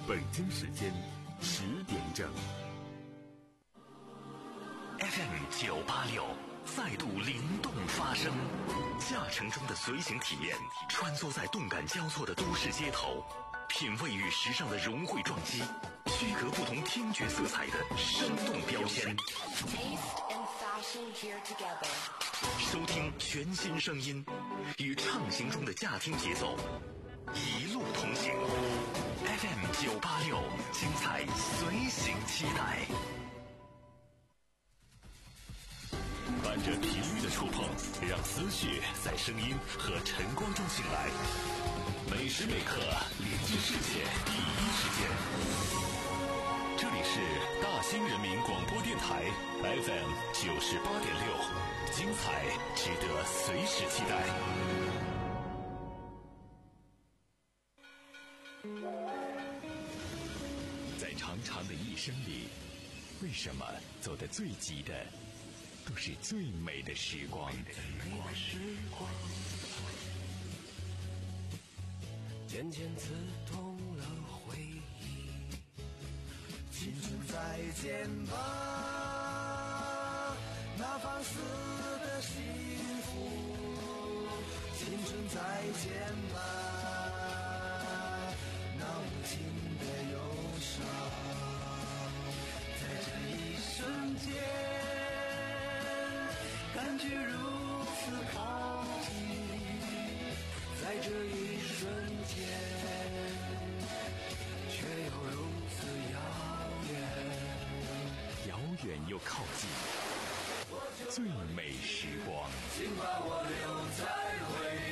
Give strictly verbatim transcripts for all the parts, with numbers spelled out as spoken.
北京时间十点整。 F M 九八六再度灵动发声，驾乘中的随行体验，穿梭在动感交错的都市街头，品味与时尚的融汇撞击，区隔不同听觉色彩的生动标签。收听全新声音，与畅行中的驾听节奏一路同行。F M 九八六，精彩随行期待。伴着频率的触碰，让思绪在声音和晨光中醒来。每时每刻连接世界第一时间。这里是大兴人民广播电台 F M 九十八点六，精彩值得随时期待。在长长的一生里，为什么走得最急的都是最美的时光？ 渐渐刺痛了回忆，青春再见吧，那放肆的幸福，青春再见吧，那无情的忧伤，在这一瞬间感觉如此靠近，在这一瞬间却又如此遥远， 遥远又靠近，最美时光， 请把我留在回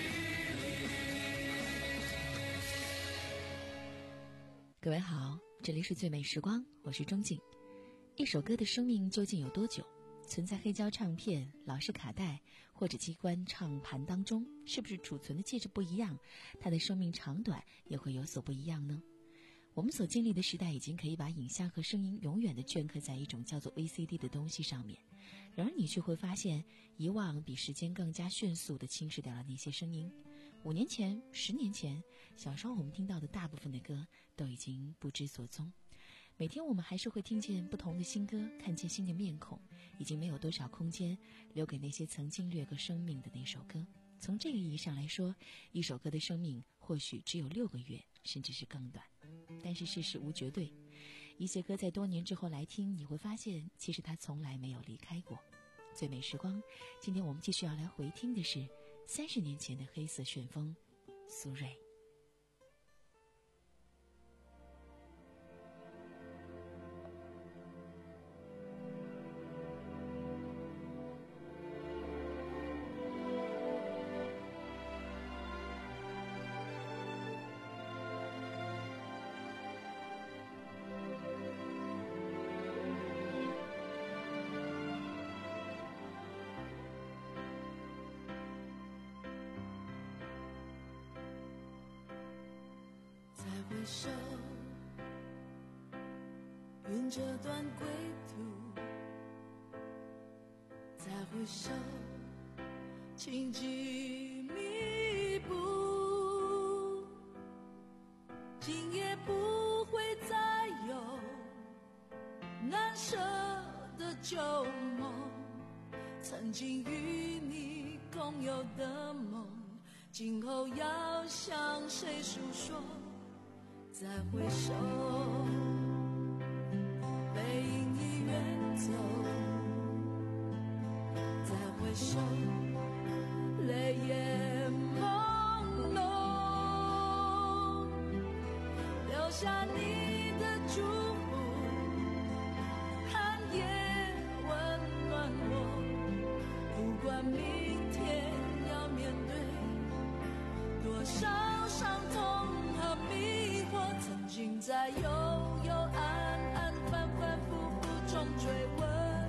忆里。 各位好，这里是最美时光，我是钟静。一首歌的生命究竟有多久？存在黑胶唱片、老式卡带或者机关唱盘当中，是不是储存的介质不一样，它的生命长短也会有所不一样呢？我们所经历的时代已经可以把影像和声音永远的镌刻在一种叫做 V C D 的东西上面，然而你却会发现，遗忘比时间更加迅速地侵蚀掉了那些声音。五年前、十年前，小时候我们听到的大部分的歌都已经不知所踪。每天我们还是会听见不同的新歌，看见新的面孔，已经没有多少空间留给那些曾经掠过生命的那首歌。从这个意义上来说，一首歌的生命或许只有六个月，甚至是更短。但是世事无绝对，一些歌在多年之后来听，你会发现其实它从来没有离开过。最美时光，今天我们继续要来回听的是三十年前的黑色旋风，苏芮。 回首云这段归途，再回首情迹弥补，今夜不会再有难舍的旧梦，曾经与你共有的梦，今后要向谁诉说？再回首，背影已远走，再回首，泪眼朦胧，留下你的祝福，寒夜温暖我，不管明天要面对多少伤痛和迷惑，曾经在幽幽暗暗反反复复中追问，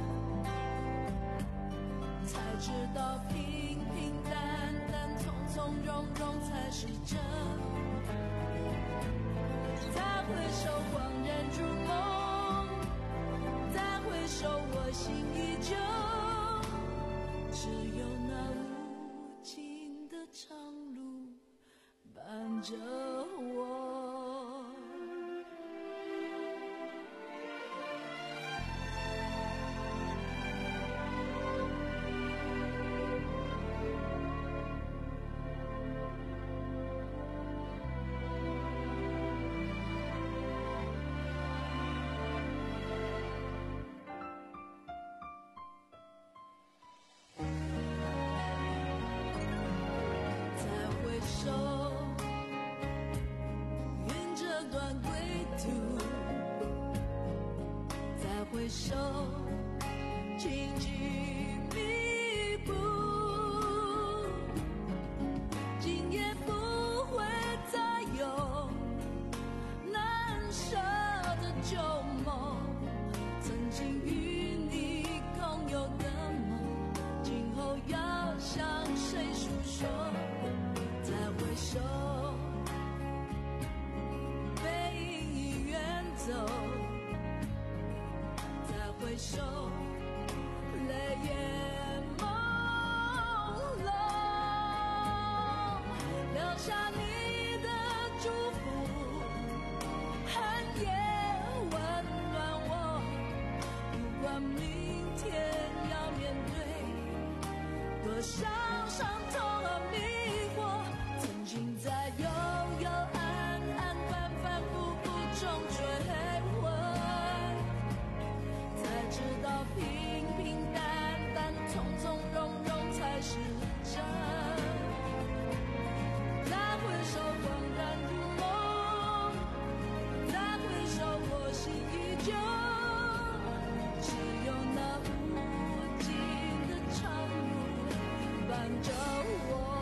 才知道平平淡淡从从容容才是真。再回首恍然如梦，再回首我心依旧，只有那无尽的长路伴着我。 手，云这段归途，再回首，荆棘密布，今夜不会再有难舍的旧梦，曾经与你共有的梦，今后要向谁诉说？再回首，背影已远走，再回首，泪也朦胧，留下你的祝福，寒夜温暖我，不管明天要面对多少伤痛和迷惑，曾经在幽幽暗暗反反复复中追问，才知道平平淡淡从从容容才是真。再回首恍然如梦，再回首我心依旧，只有那无尽的长路伴着我。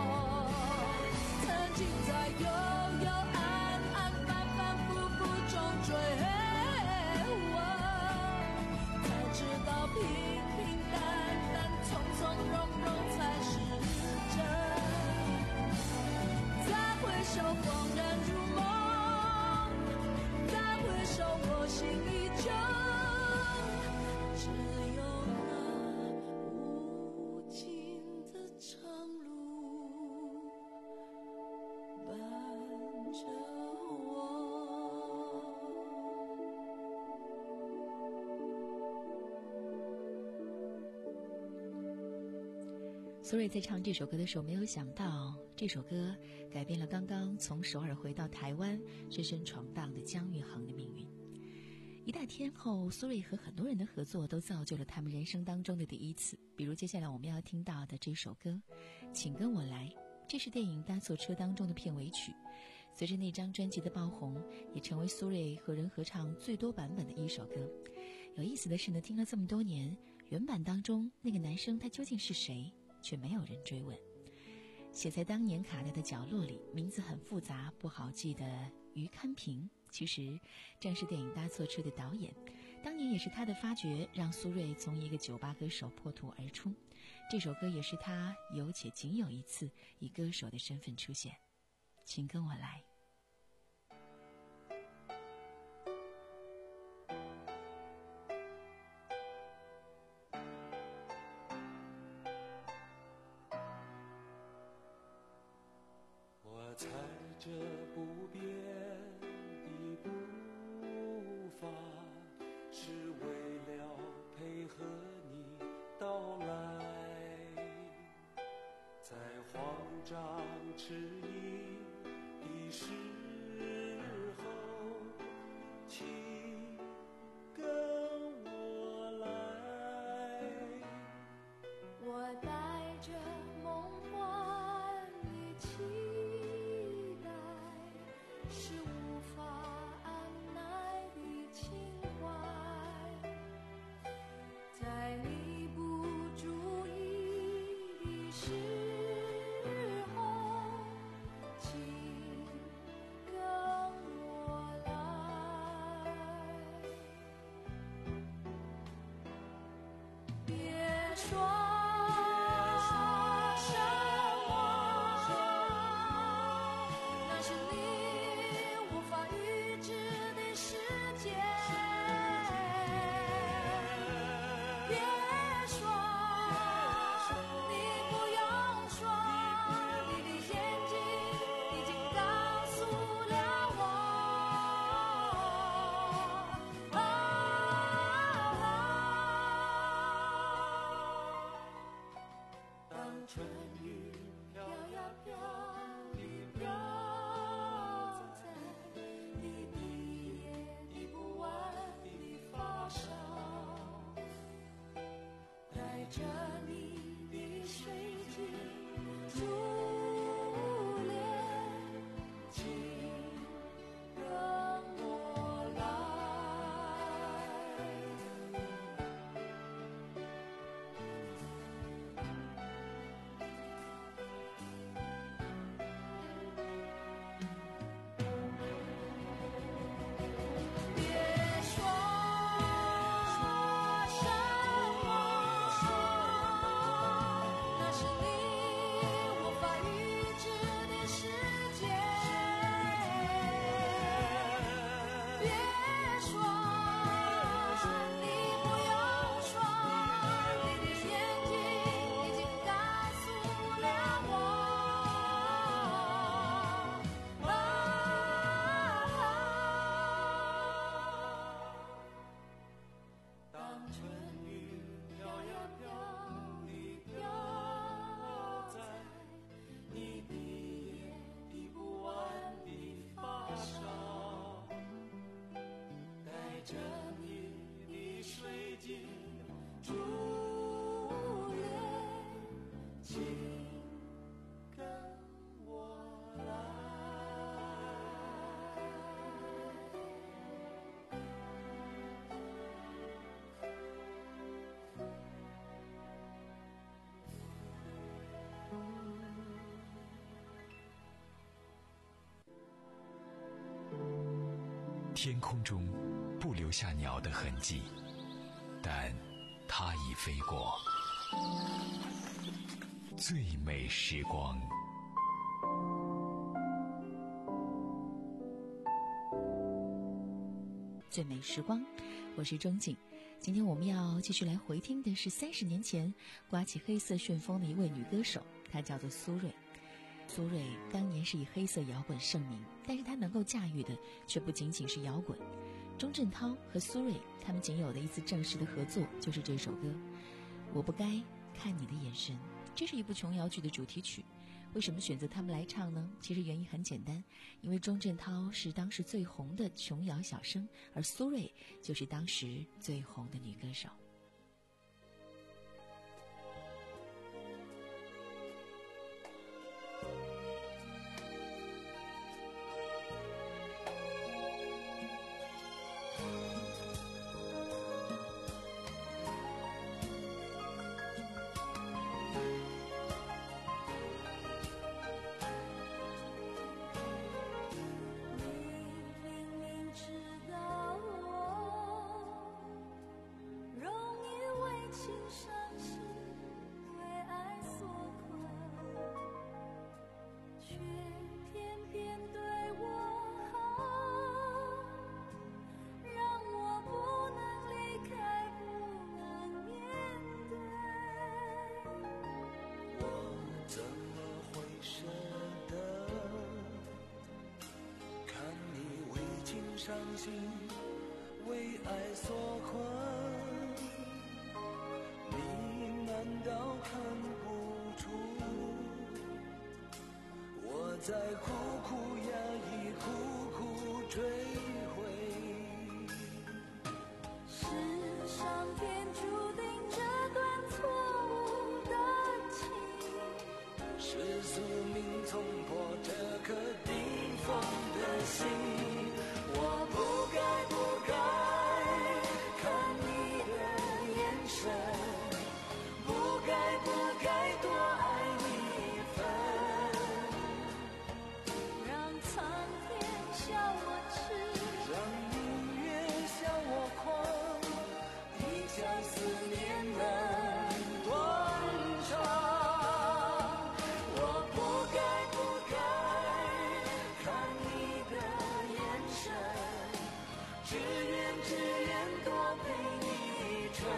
曾经在幽幽暗暗反反复复中追问，才知道平平淡淡从从容容才是真。再回首恍然如梦，再回首我心依旧，只有那无尽的长路伴着我。 苏芮在唱这首歌的时候，没有想到这首歌改变了刚刚从首尔回到台湾深深闯荡的姜育恒的命运。一代天后苏芮和很多人的合作都造就了他们人生当中的第一次，比如接下来我们要听到的这首歌《请跟我来》，这是电影《搭错车》当中的片尾曲。随着那张专辑的爆红，也成为苏芮和人合唱最多版本的一首歌。有意思的是呢，听了这么多年，原版当中那个男生他究竟是谁，却没有人追问。写在当年卡带的角落里，名字很复杂不好记的于堪平，其实正是电影《搭错车》的导演。当年也是他的发掘，让苏芮从一个酒吧歌手破土而出。这首歌也是他有且仅有一次以歌手的身份出现。请跟我来。 我踩着不变的步伐，是为了配合你到来，在慌张迟疑的时候，请跟我来。 我带着梦幻的期待，是无法按耐的情怀，在你不注意的时候，请跟我来。别说春雨飘呀飘，你飘在你一夜一不完的发梢，带着你的水晶珠帘， 着你的水晶珠帘，请跟我来。 天空中不留下鸟的痕迹，但它已飞过。最美时光， 最美时光，我是钟景。今天我们要继续来回听的是三十年前刮起黑色旋风的一位女歌手，她叫做苏芮。苏芮当年是以黑色摇滚盛名，但是她能够驾驭的却不仅仅是摇滚。钟镇涛和苏芮他们仅有的一次正式的合作就是这首歌《我不该看你的眼神》，这是一部琼瑶剧的主题曲。为什么选择他们来唱呢？其实原因很简单，因为钟镇涛是当时最红的琼瑶小生，而苏芮就是当时最红的女歌手。 伤心，为爱所困，你难道看不出我在苦苦压抑，苦苦追悔？ 是上天注定这段错误的情， 是宿命冲破这颗冰封的心。我不该不该看你的眼神，不该不该多爱你一分， 让苍天笑我痴， 让明月笑我狂，一腔思念能断肠。我不该不该看你的眼神，只愿只愿多陪你一程，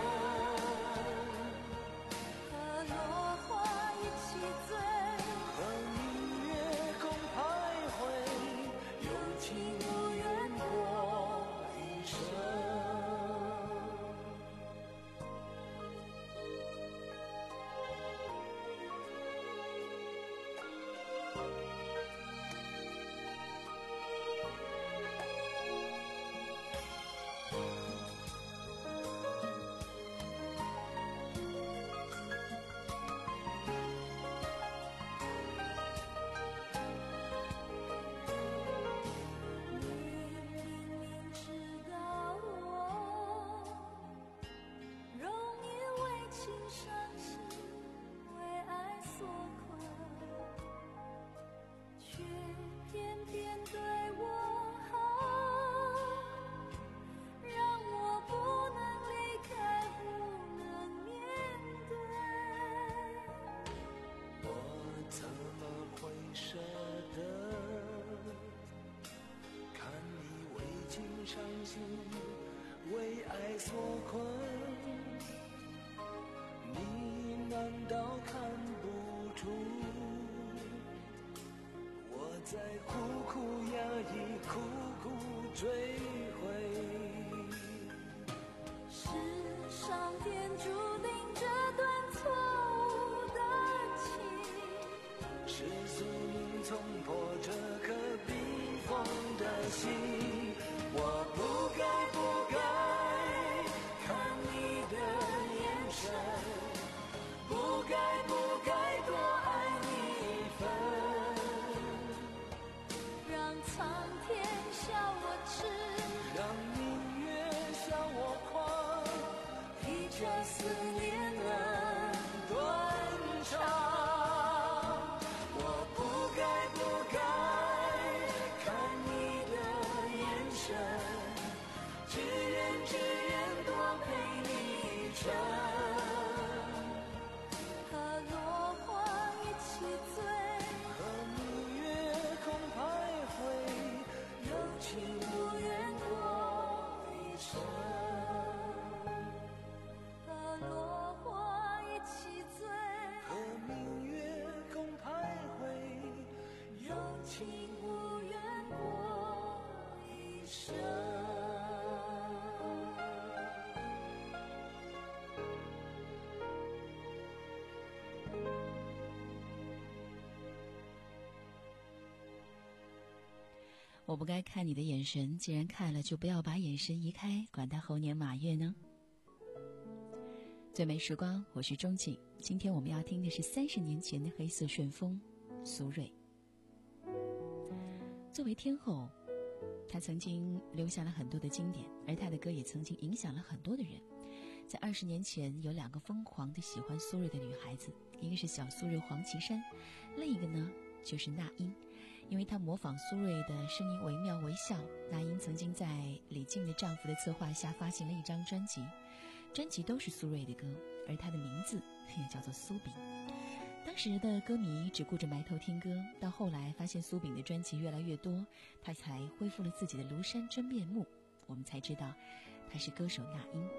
和落花一起醉， 和明月共徘徊，有情无缘过一生。舍得看你为情伤心，为爱所困，你难道看不出我在苦苦压抑，苦苦追悔？ 是上天注定这段错误的情， 是宿命冲破这颗冰封的心。我不该不该我不该看你的眼神，既然看了就不要把眼神移开，管他猴年马月呢。最美时光，我是钟景。今天我们要听的是三十年前的黑色旋风苏芮。作为天后，她曾经留下了很多的经典，而她的歌也曾经影响了很多的人。在二十年前，有两个疯狂的喜欢苏芮的女孩子，一个是小苏芮黄绮珊，另一个呢就是那英。因为她模仿苏芮的声音惟妙惟肖，那英曾经在李静的丈夫的策划下发行了一张专辑，专辑都是苏芮的歌，而她的名字也叫做苏饼。当时的歌迷只顾着埋头听歌，到后来发现苏饼的专辑越来越多，她才恢复了自己的庐山真面目，我们才知道她是歌手那英。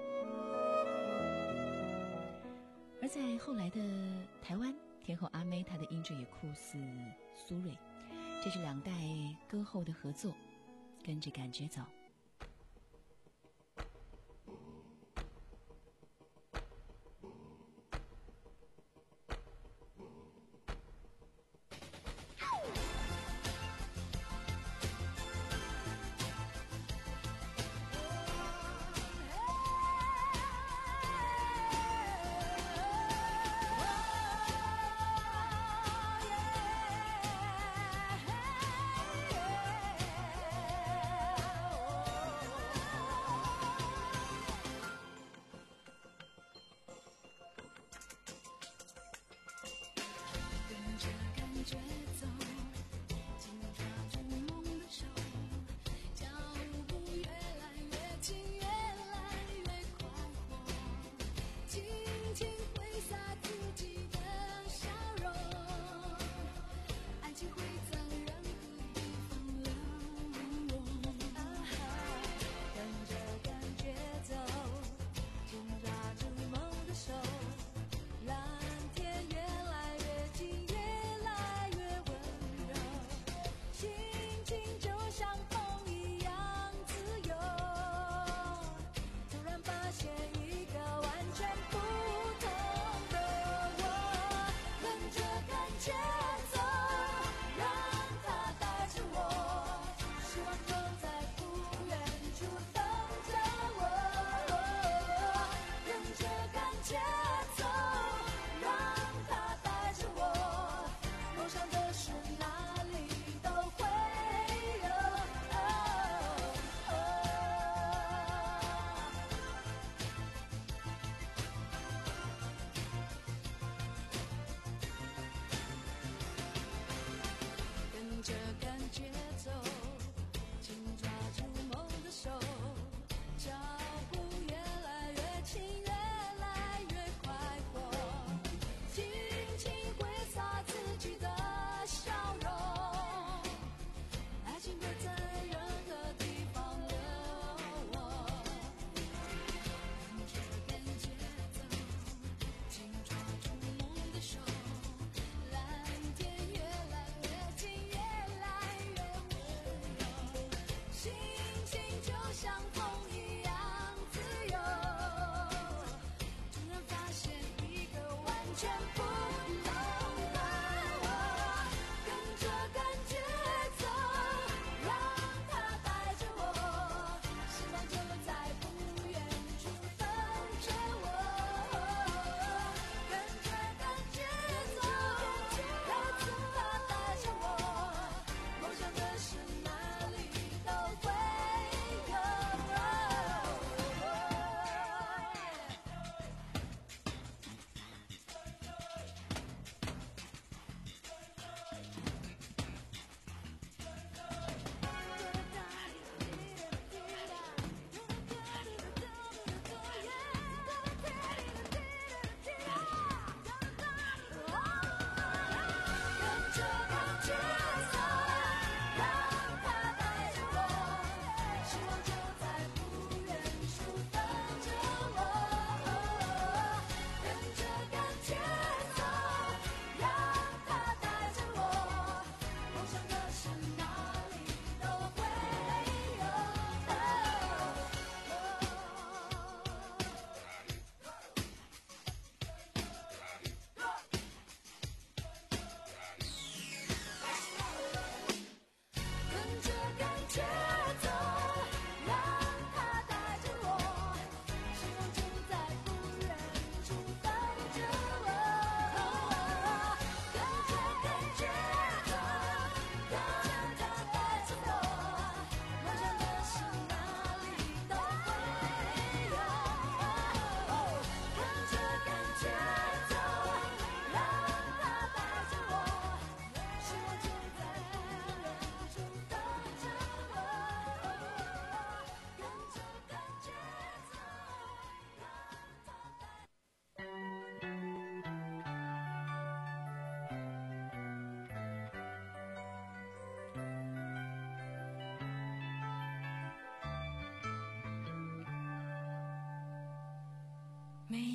而在后来的台湾，天后阿妹她的音质也酷似苏芮，这是两代歌后的合作，跟着感觉走。 Oh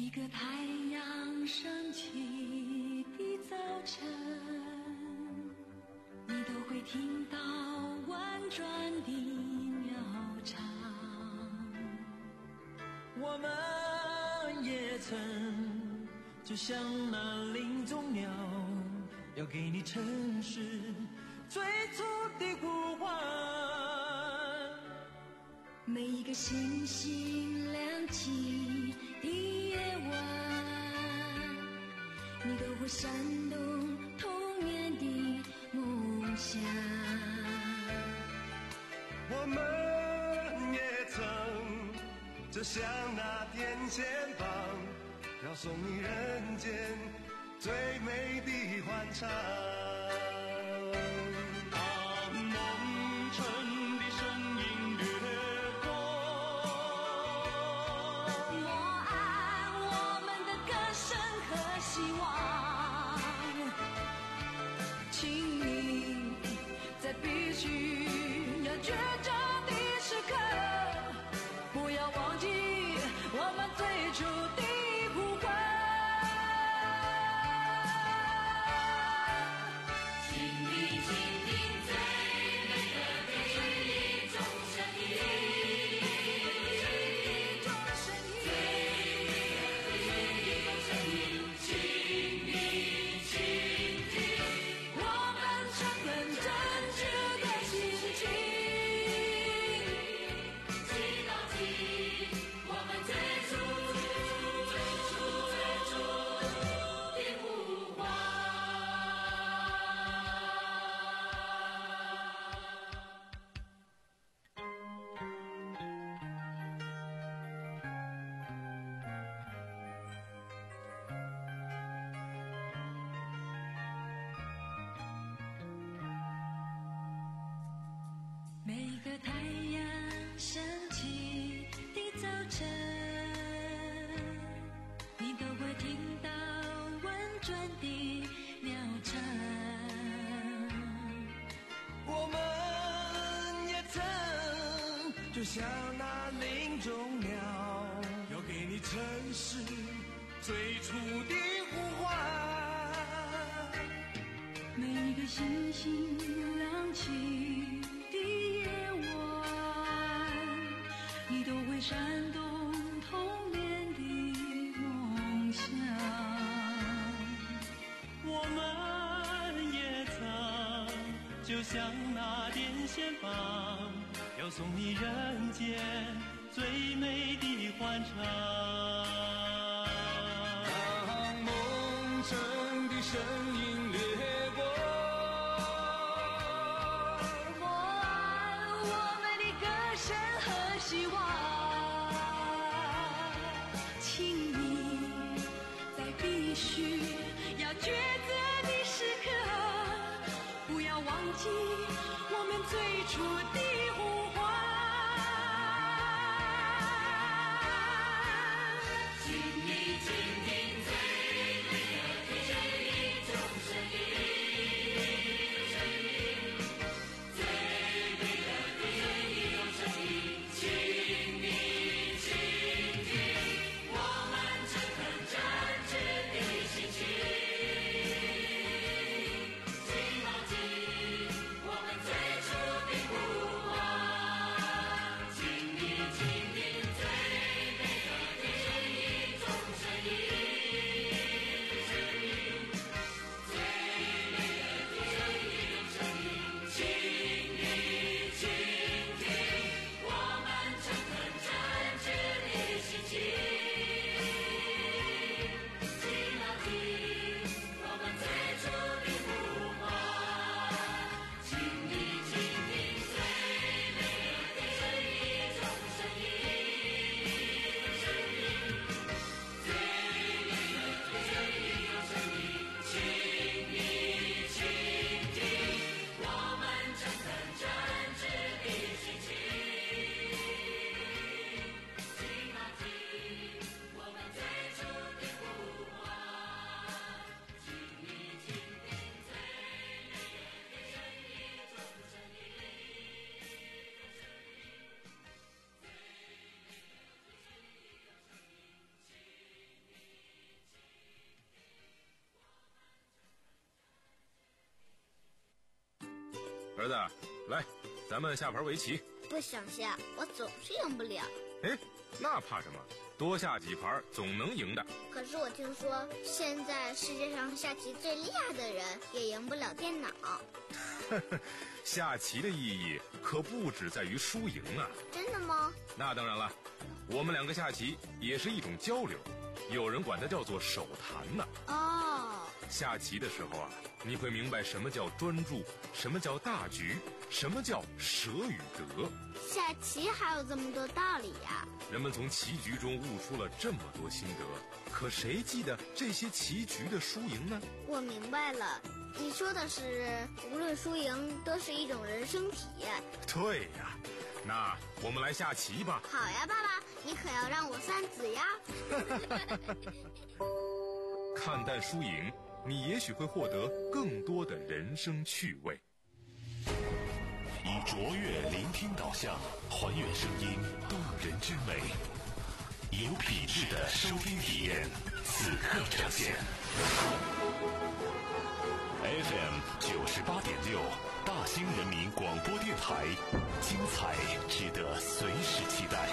每个太阳升起的早晨，你都会听到婉转的鸟唱。 我们也曾就像那林中鸟，要给你城市最初的呼唤。 每一个星星亮起的夜晚，你都会闪动童年的梦想。 我们也曾就像那电线棒，要送你人间最美的欢唱。当梦城的声音掠过， 我爱我们的歌声和希望，请你在必须要抉择的时刻，不要忘记我们最初的呼唤。请你倾听最美的一种声音，一种声音，最美的一种声音，请你倾听我们诚恳真挚的心情，祈祷起我们最初最初最初的呼唤。每个太阳升起的早晨，你都会听到婉转的鸟唱。 我们也曾就像那林中鸟，要给你城市最初的呼唤。 每一个星星亮起的夜晚，你都会闪动童年的梦想。 我们也曾就像那电线棒，要送你人间最美的欢唱。当梦城的声音掠过， 我爱我们的歌声和希望，请你在必须要抉择的时刻，不要忘记我们最初的呼唤。请你倾听最美的一种声音，声音，最美的一种声音，请你倾听我们诚恳真挚的心情，请忘记我们最初的呼儿子，来，咱们下盘围棋。 不想下，我总是赢不了。 哎，那怕什么？多下几盘总能赢的。 可是我听说，现在世界上下棋最厉害的人也赢不了电脑。 下棋的意义可不只在于输赢啊！ 真的吗？ 那当然了，我们两个下棋也是一种交流，有人管它叫做手谈呢。 哦， 下棋的时候啊，你会明白什么叫专注，什么叫大局，什么叫舍与得。 下棋还有这么多道理呀！ 人们从棋局中悟出了这么多心得，可谁记得这些棋局的输赢呢？ 我明白了，你说的是无论输赢都是一种人生体验。 对呀，那我们来下棋吧。 好呀，爸爸，你可要让我算子呀。 看淡输赢，你也许会获得更多的人生趣味。 以卓越聆听导向，还原声音动人之美，有品质的收听体验，此刻呈现。F M 九十八点六，大兴人民广播电台，精彩值得随时期待。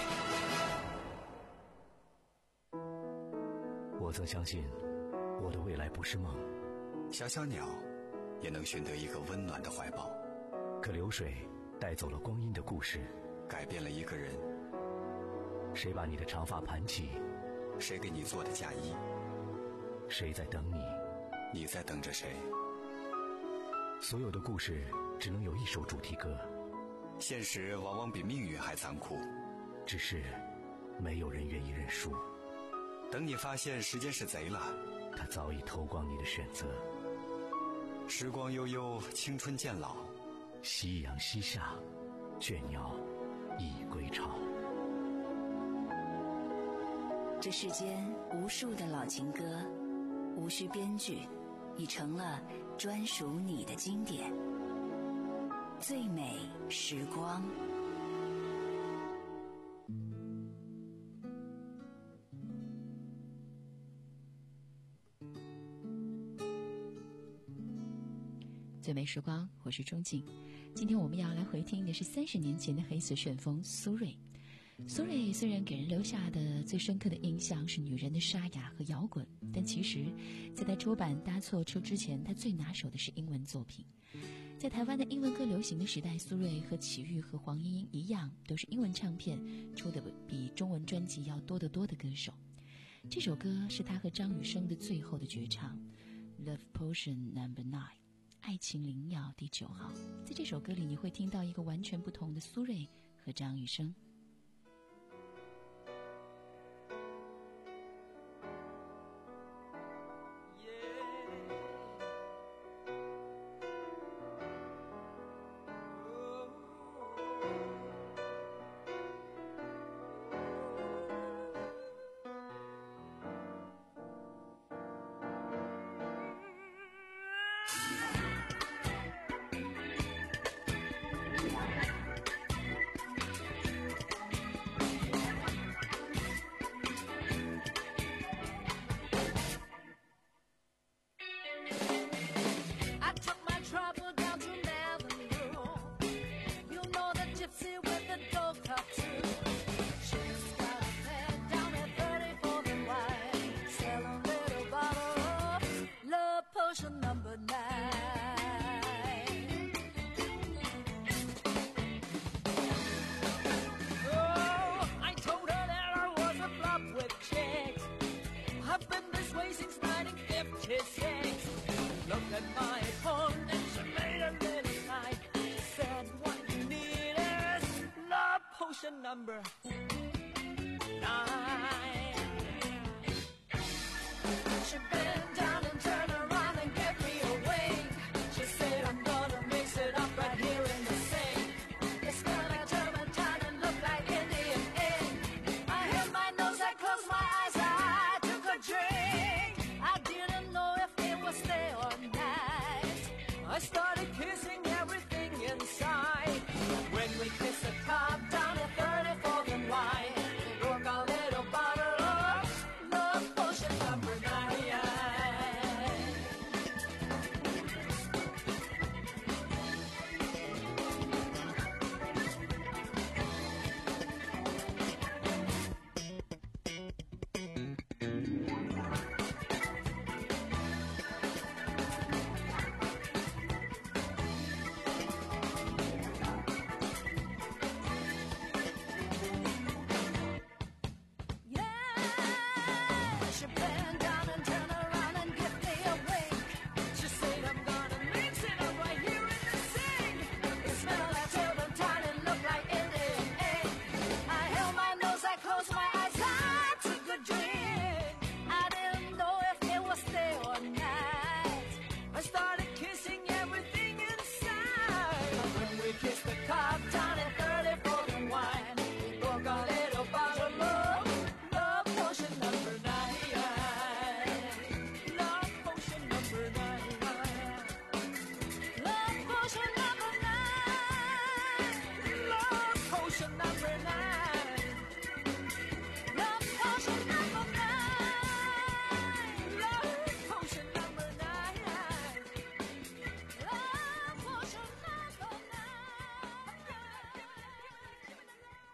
我曾相信，我的未来不是梦。 小小鸟也能寻得一个温暖的怀抱。 可流水带走了光阴的故事， 改变了一个人。 谁把你的长发盘起？ 谁给你做的嫁衣？ 谁在等你？ 你在等着谁？ 所有的故事只能有一首主题歌。 现实往往比命运还残酷， 只是没有人愿意认输。 等你发现时间是贼了， 他早已偷光你的选择。 时光悠悠，青春渐老， 夕阳西下，倦鸟已归巢。 这世间无数的老情歌，无需编剧，已成了专属你的经典。最美时光。 最美时光，我是钟静。今天我们要来回听的是三十年前的黑色旋风苏芮。苏芮虽然给人留下的最深刻的印象是女人的沙哑和摇滚，但其实在她出版《搭错车》之前，她最拿手的是英文作品。在台湾的英文歌流行的时代，苏芮和齐豫和黄莺莺一样，都是英文唱片出的比中文专辑要多得多的歌手。这首歌是她和张雨生的最后的绝唱， Love Potion Number Nine， 爱情灵药第九号。在这首歌里，你会听到一个完全不同的苏芮和张雨生。 Number nine. She bent down and turned around and gave me a wink. She said, I'm gonna mix it up right here in the sink. It's gonna turpentine and look like Indian ink. I held my nose, I closed my eyes, I took a drink. I didn't know if it would stay or night. I started kissing everything inside. When we kissed the top down at thirty-fourth and Wide.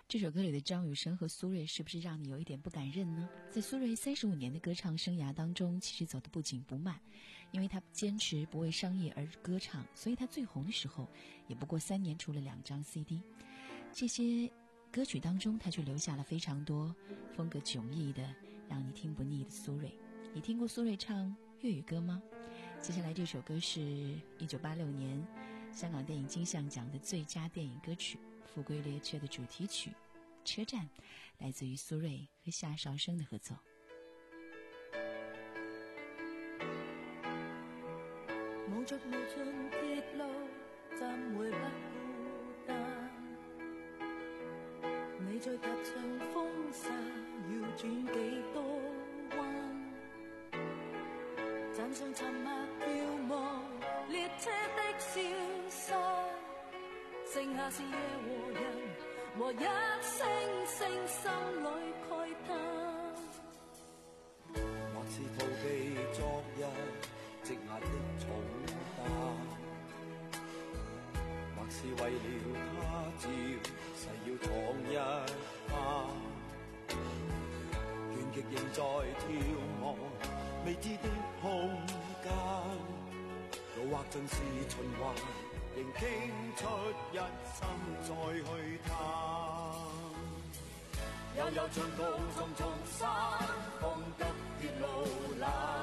这首歌里的张雨生和苏芮是不是让你有一点不敢认呢？在苏芮三十五年的歌唱生涯当中，其实走得不紧不慢，因为他坚持不为商业而歌唱，所以他最红的时候也不过三年出了两张 C D。 这些歌曲当中，他却留下了非常多风格迥异的让你听不腻的苏芮。你听过苏芮唱粤语歌吗？接下来这首歌是一九八六年香港电影金像奖的最佳电影歌曲《富贵列车》的主题曲《车站》，来自于苏芮和夏韶声的合作。 無盡無盡鐵路怎會不孤單？你最踏上風沙要轉幾多彎？站上沉默遙望列車的消失，剩下是夜和人和一聲聲心裏慨嘆。 或是逃避昨日積壓的重擔，或是為了他朝誓要闖一下，倦極仍在眺望未知的空間，路劃盡是循環，仍傾出一心再去探。悠悠長途重重山，風急鐵路欄，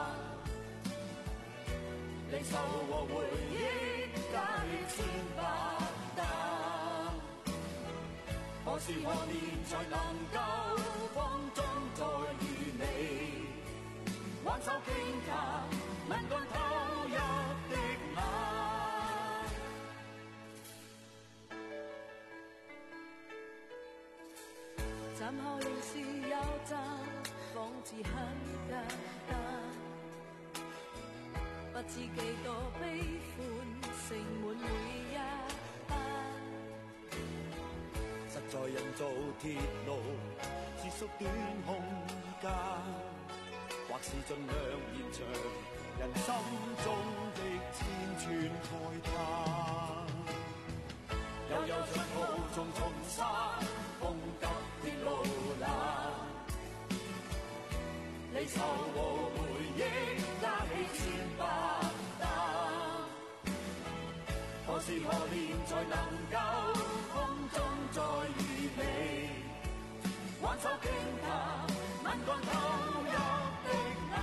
離愁和回憶皆千百擔。何時何年才能夠風中再遇你？挽手傾談，吻乾偷泣的眼。 站後仍是有站，仿似很簡單，不知幾多悲歡盛滿每一班。 實在人造鐵路是縮短空間，或是盡量延長人心中的千串慨嘆。悠悠長途重重山，風急鐵路欄，離愁和回憶皆千百擔。何時何年才能夠風中再遇你？挽手傾談，吻乾偷泣的眼。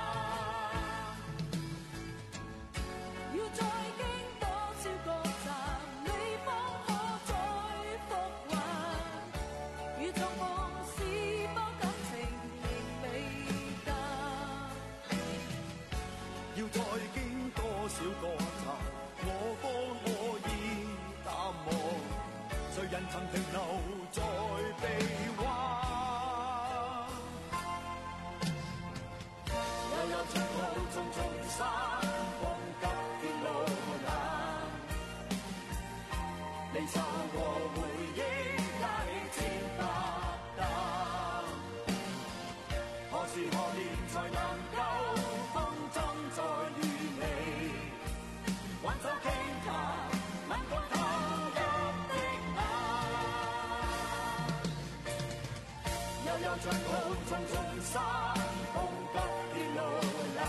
要再經多少個站，你方可再復還？如重逢是否感情仍未淡？ 要再經多少個站，我方可以淡忘？誰人曾停留在臂彎？悠悠長途重重山，風急鐵路欄，離愁和回憶皆千百擔。何時何年才能夠風中再遇你？挽手傾談，吻乾偷泣的眼。悠悠長途重重山，風急鐵路欄，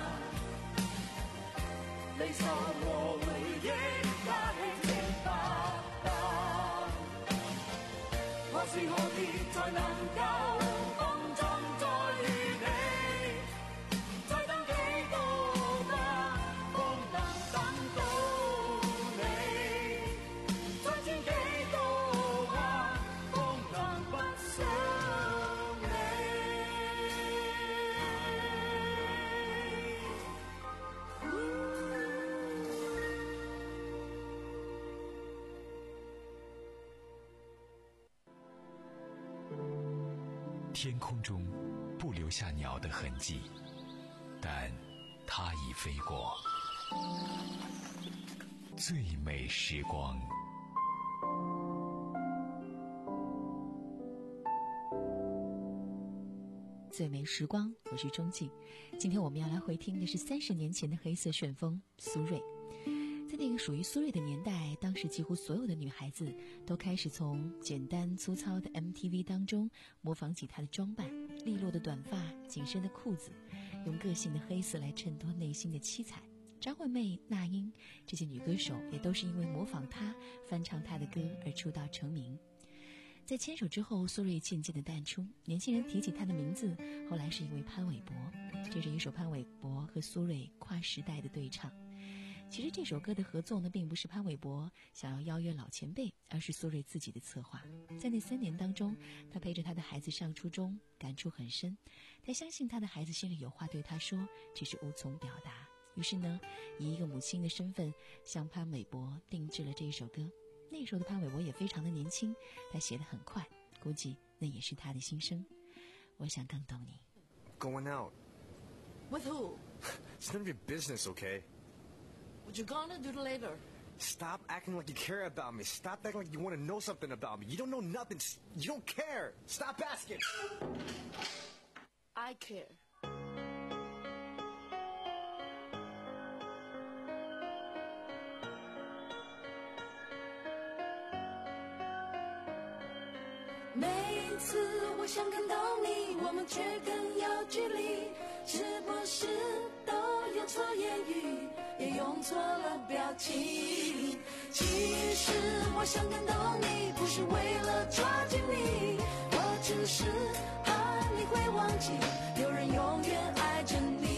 離愁和回憶皆千百擔。何時何年才能夠風中再遇你？再等幾多晚，方能等到你？再轉幾多彎，方能不想你？ 天空中不留下鸟的痕迹，但它已飞过。最美时光。 最美时光，我是钟静。今天我们要来回听的是三十年前的黑色旋风苏芮。在那个属于苏芮的年代，当时几乎所有的女孩子都开始从简单粗糙的 M T V 当中模仿起她的装扮，利落的短发，紧身的裤子，用个性的黑色来衬托内心的七彩。张惠妹、那英这些女歌手也都是因为模仿她，翻唱她的歌而出道成名。在牵手之后，苏芮渐渐的淡出，年轻人提起她的名字，后来是因为潘玮柏。这是一首潘玮柏和苏芮跨时代的对唱。其实这首歌的合作呢，并不是潘玮柏想要邀约老前辈，而是苏芮自己的策划。在那三年当中，他陪着他的孩子上初中，感触很深。他相信他的孩子心里有话对他说，只是无从表达。于是呢，以一个母亲的身份，向潘玮柏定制了这一首歌。那时候的潘玮柏也非常的年轻，他写得很快，估计那也是他的心声。我想更懂你。 Going out. With who? It's none of your business, okay? What you gonna do later? Stop acting like you care about me. Stop acting like you want to know something about me. You don't know nothing. You don't care. Stop asking. I care.每一次我想看到你，我们却更有距离，是不是都用错言语，也用错了表情？其实我想看到你，不是为了抓紧你，我只是怕你会忘记，有人永远爱着你。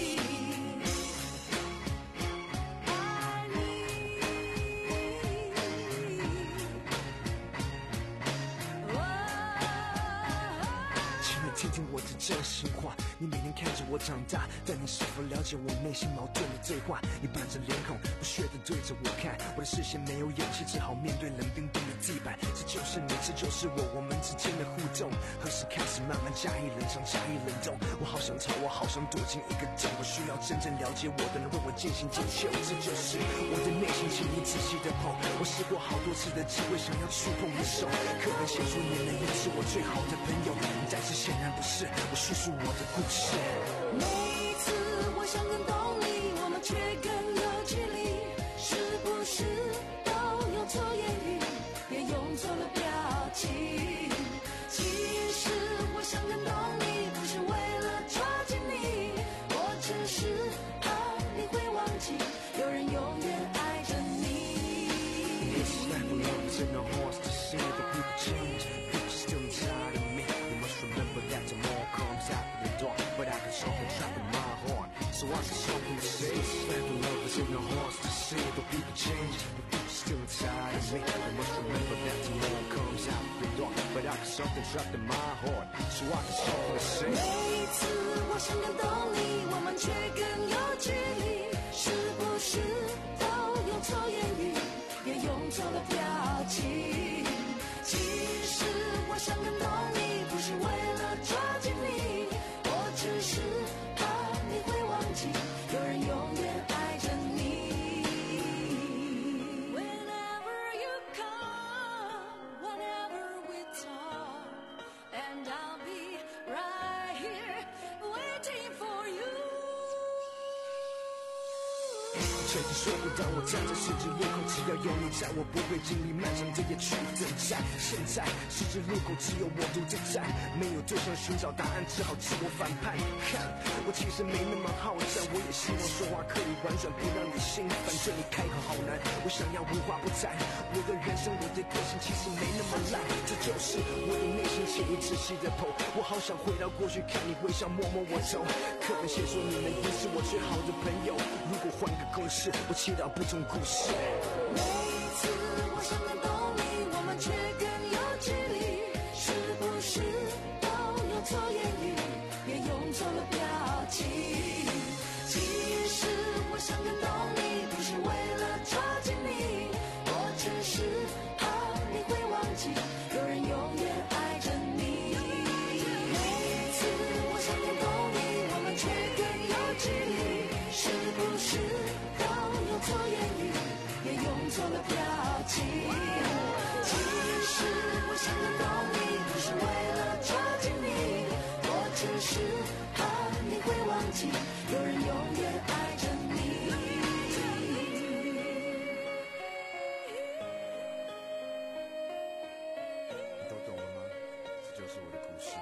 听听我的真心话，你每天看着我长大，但你是否了解我内心矛盾的对话？你板着脸孔，不屑地对着我看，我的视线没有勇气，只好面对冷冰冰的地板。这就是你，这就是我，我们之间的互动，何时开始慢慢加以冷藏，加以冷冻？我好想逃，我好想躲进一个洞，我需要真正了解我的人为我渐行渐修。这就是我的内心，请你仔细的碰。我试过好多次的机会，想要触碰你手，可能写出你能也是我最好的朋友，但是显然不是，我叙述我的故事。 每一次我想更懂你，我们却更有距离，是不是都用错言语，也用错了表情？其实我想更懂你，不是为了抓紧你，我只是怕你会忘记，有人永远爱着你。 This life of love is in the hearts to see the people change. People still inside of me. You must remember that tomorrow comes after the dark, but I got something trapped in my heart, so I got something to say. This life of love is in the hearts to see the people change. The people still inside of me. You must remember that tomorrow comes after the dark, but I got something trapped in my heart, so I got something to say. 每一次我想更懂你，我们却更有距离，是不是都用错言语，也用错了表情？其实我想更懂你，不是为了抓紧你，我只是怕你会忘记，有人永远爱着你。Whenever you come, whenever we talk, and I'll be right here waiting for you. 曾经说过，当我站在十字路口，只要有你在，我不会经历漫长的夜去等待。现在十字路口只有我独自在，没有对象寻找答案，只好自我反叛。看，我其实没那么好战，我也希望说话可以婉转，不让你心烦。对你开口好难，我想要无话不谈。我的人生，我的个性其实没那么烂，这就是我的内心，请你仔细的剖。我好想回到过去，看你微笑，摸摸我头。课本写说你们已是我最好的朋友，如果换个公式，我祈祷不同故事。 每一次我想更懂你，我们却更有距离，是不是都用错言语，也用错了表情？其实我想更懂你，不是为了抓紧你，我只是怕你会忘记，有人永远爱着你。每一次我想更懂你，我们却更有距离，是不是都用错言语，也用错了表情？其实曲，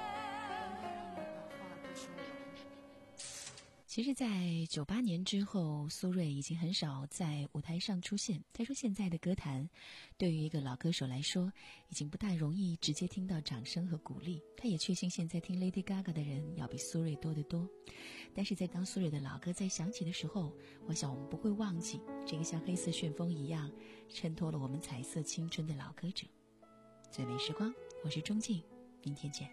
画歌声容。 其实在九八年之后，苏芮已经很少在舞台上出现。他说现在的歌坛对于一个老歌手来说已经不大容易直接听到掌声和鼓励，他也确信现在听 Lady Gaga 的人要比苏芮多得多。但是在当苏芮的老歌在响起的时候，我想我们不会忘记这个像黑色旋风一样衬托了我们彩色青春的老歌者。最美时光，我是钟静，明天见。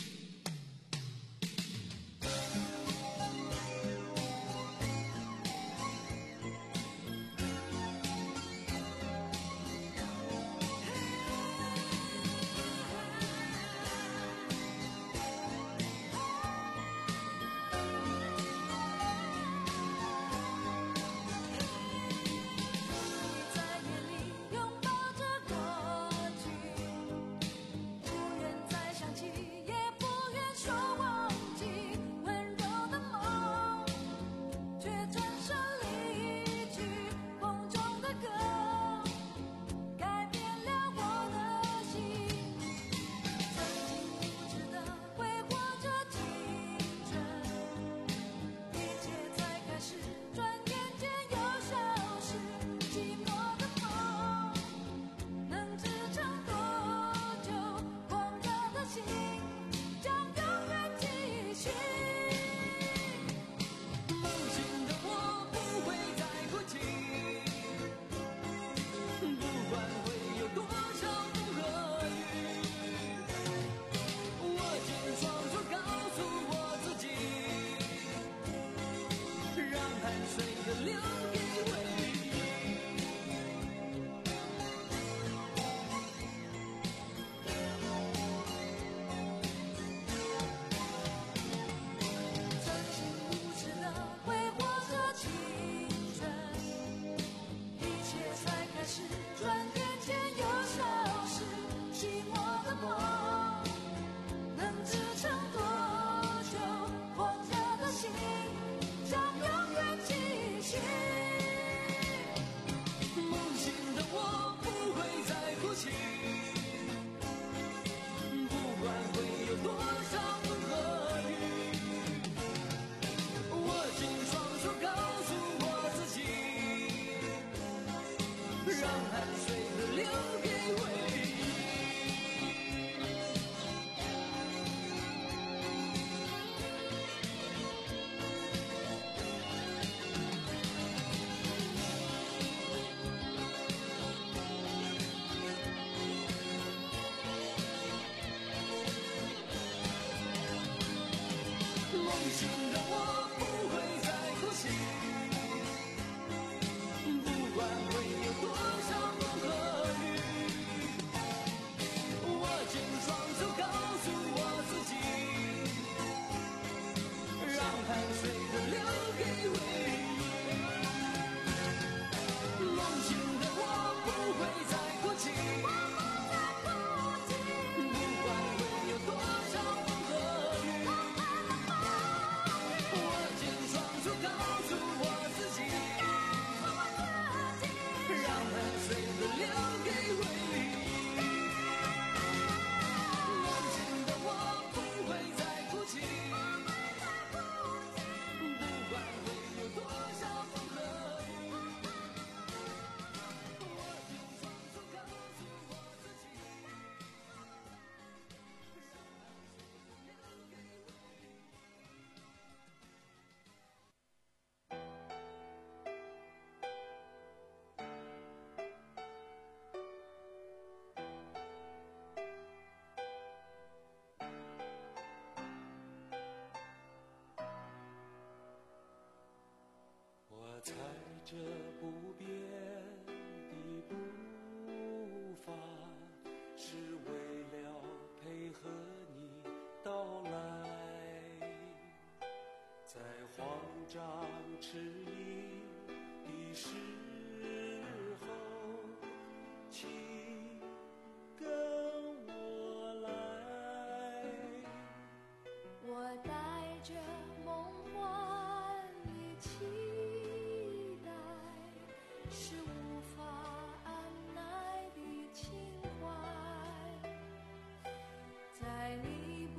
踩着不变的步伐，是为了配合你到来。在慌张迟疑的时候，请跟我来。 我带着梦幻的期待，是无法按耐的情怀，在你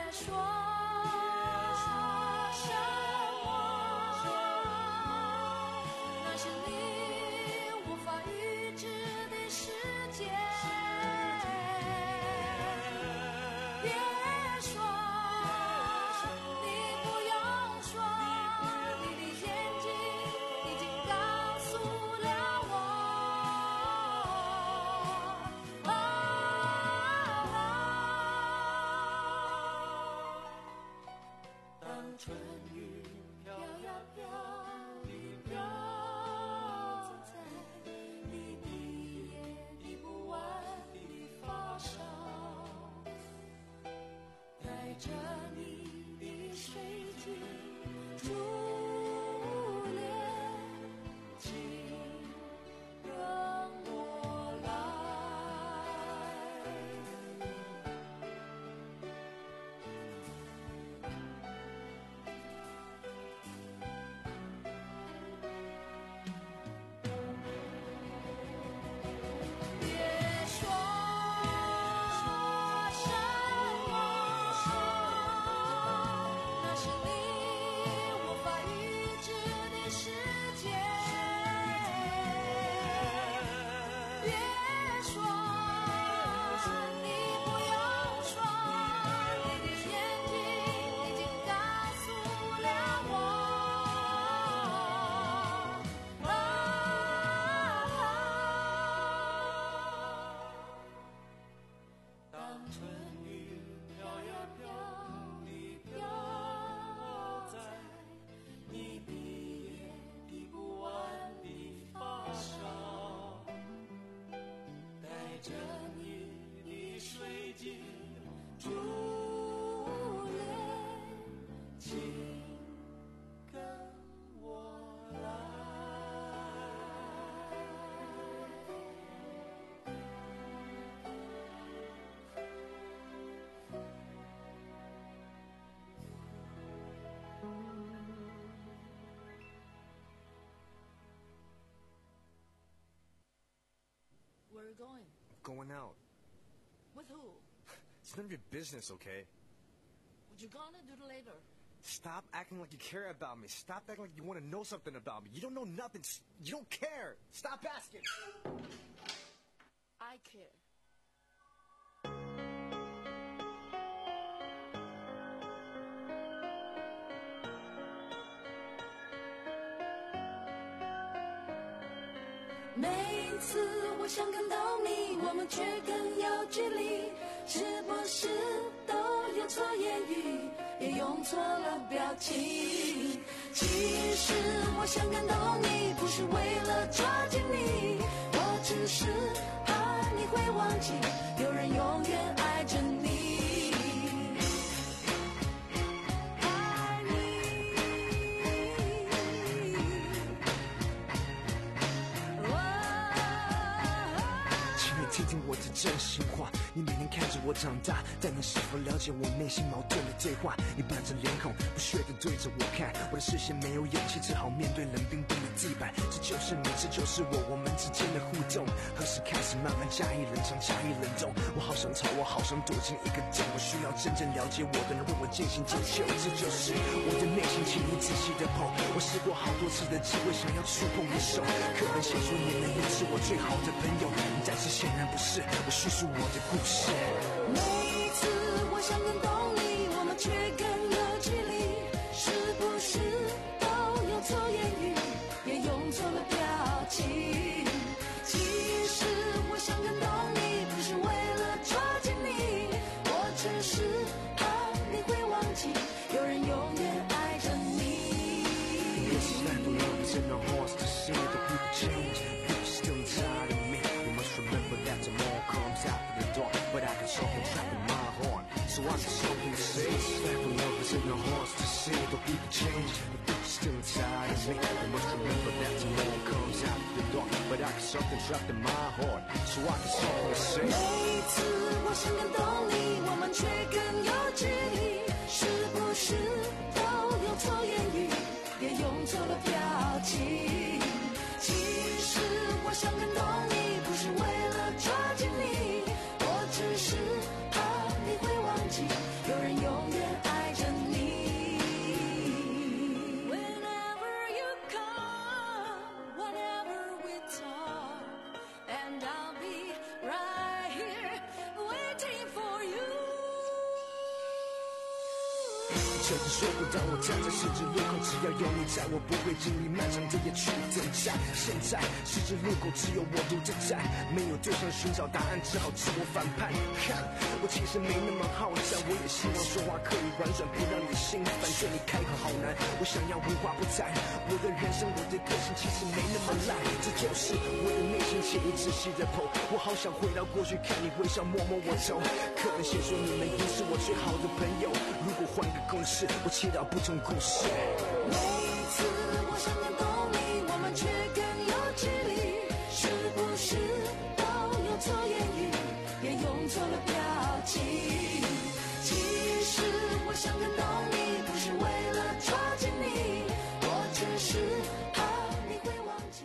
春雨飘呀飘，你飘在你滴也滴不完的发梢，带着你的水晶珠帘，请跟我来。 Where are you going? Going out. With who? It's none of your business, okay? What you gonna do later? Stop acting like you care about me. Stop acting like you want to know something about me. You don't know nothing. You don't care. Stop asking. I care. 每一次我想看到你，我们却更有距离，是不是都用错言语，也用错了表情？其实我想感动你，不是为了抓紧你，我只是怕你会忘记，有人永远爱着你。 听听我的真心话，你每天看着我长大，但你是否了解我内心矛盾的对话？你板着脸孔，不屑地对着我看，我的视线没有勇气，只好面对冷冰冰的地板。这就是你，这就是我，我们之间的互动，何时开始慢慢加以冷藏，加以冷冻？我好想逃，我好想躲进一个洞，我需要真正了解我的人为我渐行渐修。这就是我的内心，请你仔细的碰。我试过好多次的机会，想要触碰你手，课本写说你能也是我最好的朋友，但是显然不是，我叙述我的故事。 每一次我想感动你，我们却更有距离，是不是都用错言语，也用错了表情？其实我想感动你，不是为了抓紧你，我只是怕你会忘记，有人永远爱着你。 This life of love is in our hearts to see that people change, people still inside of me. You must remember that tomorrow comes after the dark, but I can something trapped in my heart, so I can something to say. This life of love is in our hearts to see that people change, but people still inside of me. You must remember that tomorrow comes after the dark, but I can something trapped in my heart, so I can something to say. 每一次我想感动你，我们却更有距离，是不是都用错言语，也用错了表情？其实我想感动你，不是为了抓紧你，我只是怕你会忘记，有人永远甚至说不当我站在十字路口，只要有你在，我不会经历漫长的夜去等待。现在十字路口只有我独自在，没有对象寻找答案，只好自我反叛。看，我其实没那么好战，我也希望说话可以婉转，不让你心烦。对你开口好难，我想要无话不谈。我的人生，我的个性其实没那么烂，这就是我的内心且一仔细的剖。我好想回到过去，看你微笑，摸摸我头。课本写说你们已是我最好的朋友，如果换个公式，我切到不同故事。 每一次我想感动你，我们却更有距离，是不是都用错言语，也用错了表情？其实我想感动你，不是为了抓紧你，我只是怕你会忘记。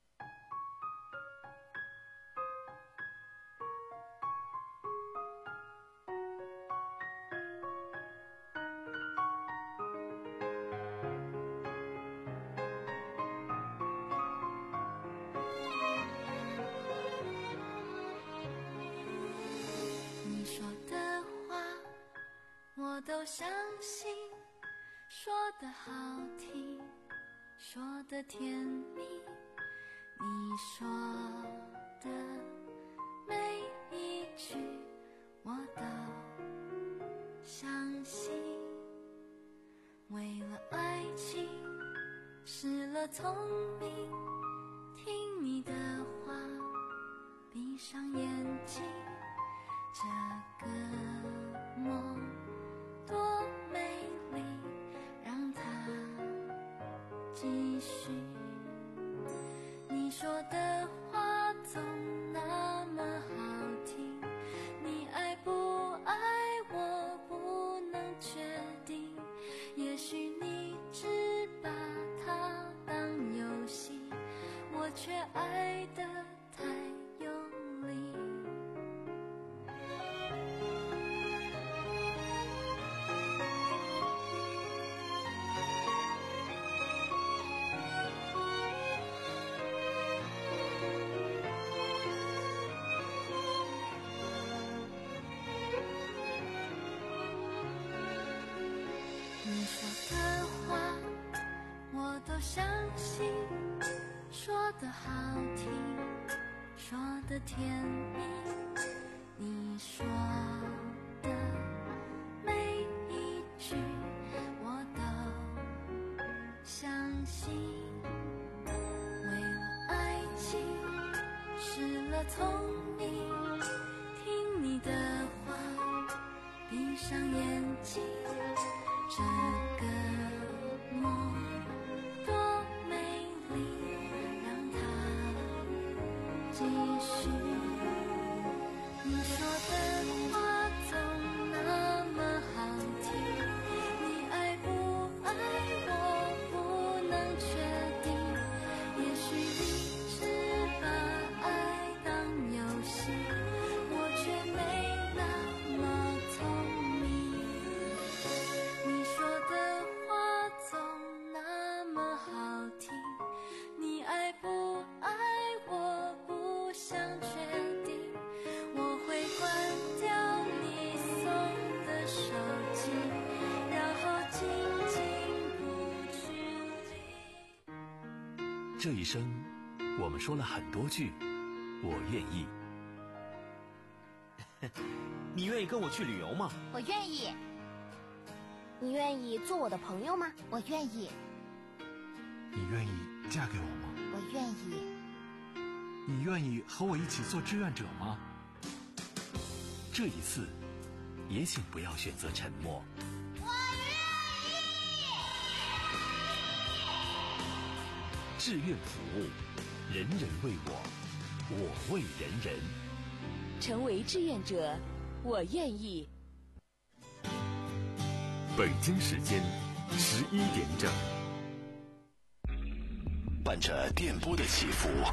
你说的话我都相信，说的好听，说的甜蜜，你说的每一句我都相信。为了爱情失了聪明，听你的话，闭上眼睛，这个梦多美丽，让它继续。你说的话总那么好听，你爱不爱我不能确定，也许你只把它当游戏，我却爱得太用力。你说的话我都相信，说的好听，说的甜蜜，你说的每一句我都相信。为了爱情失了聪明，听你的话，闭上眼睛，这个梦多美丽，让它继续。你说的话总那么好听，你爱不爱我不能确定，也许你只把爱当游戏，我却没那么聪明。你说的话总那么好听，你爱不爱我不想确定，我会关掉你送的手机，然后紧紧不距离。 这一生，我们说了很多句“我愿意”。 你愿意跟我去旅游吗？ 我愿意。你愿意做我的朋友吗？我愿意。 你愿意嫁给我吗？ 我愿意。 你愿意和我一起做志愿者吗？ 这一次，也请不要选择沉默。 我愿意。 志愿服务，人人为我，我为人人。 成为志愿者，我愿意。 北京时间十一点整， 伴着电波的起伏，